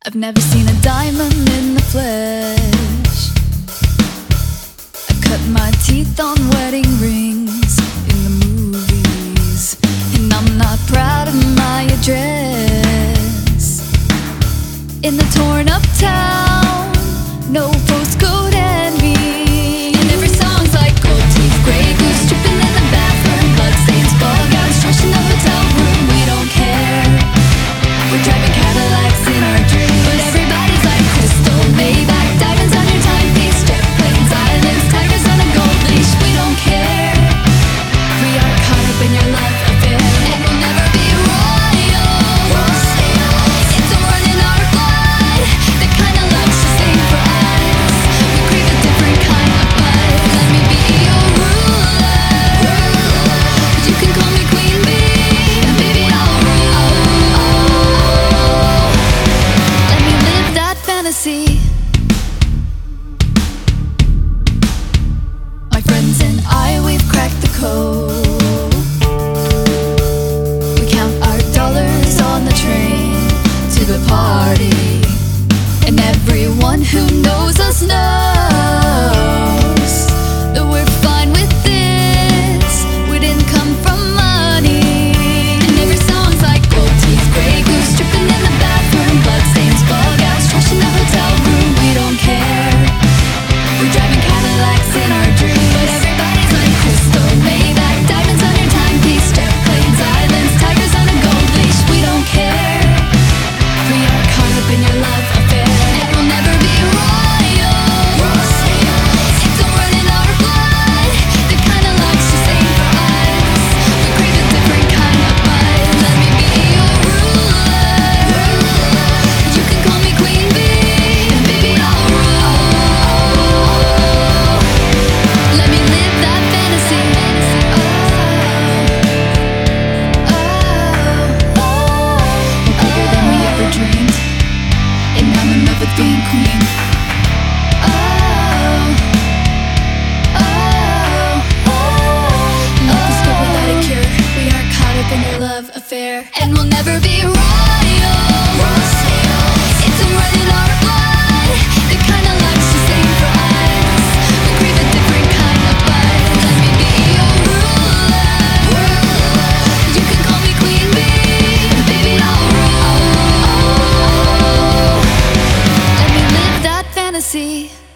I've never seen a diamond in the flesh. I cut my teeth on wedding rings in the movies, and I'm not proud of my address. In the torn up town, no postcode envy, and every song's like gold teeth, grey goose dripping in the bathroom, bloodstains, bug eyes, trash in the hotel room. We don't care. We're driving Cadillacs in our dreams, but everybody's like crystal, Maybach, diamonds on your timepiece, jet planes, islands, tigers on a gold leash. We don't care. We are caught up in your love affair, and we'll never be royals. It's a run in our blood, the kind of love's just ain't for us. We crave a different kind of buzz. Let me be your ruler. You can call me Queen Bee, and baby I'll rule. Let me live that fantasy. My friends and I, we've cracked the code. We count our dollars on the train to the party, and everyone who knows us knows that we're fine with this. We didn't come from money, and every song's like gold teeth, grey goose dripping in the bathroom, bloodstains, bug eyes, trash in the hotel room. We don't care. We're driving Cadillacs in our dreams, but everybody's like crystal, Maybach, diamonds on your timepiece, jet planes, islands, tigers on a gold leash. We don't care. We are caught up in your love affair, and we'll never be royals. It's a run in our blood, the kind of love's just ain't for us. We crave a different kind of buzz. Let me be your ruler. You can call me Queen Bee, and baby I'll rule. Let me live that fantasy. We're bigger than we ever dreamed, and I'm in love with being queen. Love discovered without a cure. We are caught up in your love affair, and we'll never be royals. It's a run in our blood, the kind of love's just ain't for us. We crave a different kind of buzz. Let me be your ruler. You can call me Queen Bee, and baby I'll rule. Let me live that fantasy.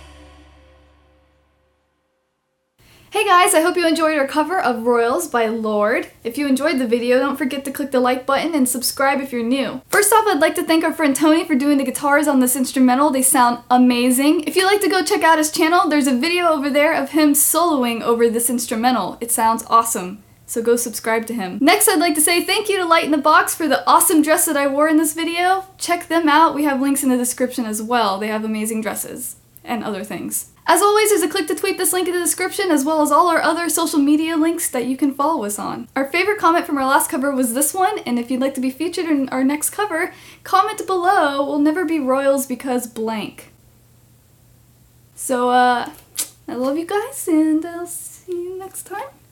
Hey guys, I hope you enjoyed our cover of Royals by Lorde. If you enjoyed the video, don't forget to click the like button and subscribe if you're new. First off, I'd like to thank our friend Tony for doing the guitars on this instrumental. They sound amazing. If you'd like to go check out his channel, there's a video over there of him soloing over this instrumental. It sounds awesome. So go subscribe to him. Next, I'd like to say thank you to Light in the Box for the awesome dress that I wore in this video. Check them out. We have links in the description as well. They have amazing dresses and other things. As always, there's a click to tweet this link in the description, as well as all our other social media links that you can follow us on. Our favorite comment from our last cover was this one, and if you'd like to be featured in our next cover, comment below. We'll never be royals because blank. So, I love you guys, and I'll see you next time.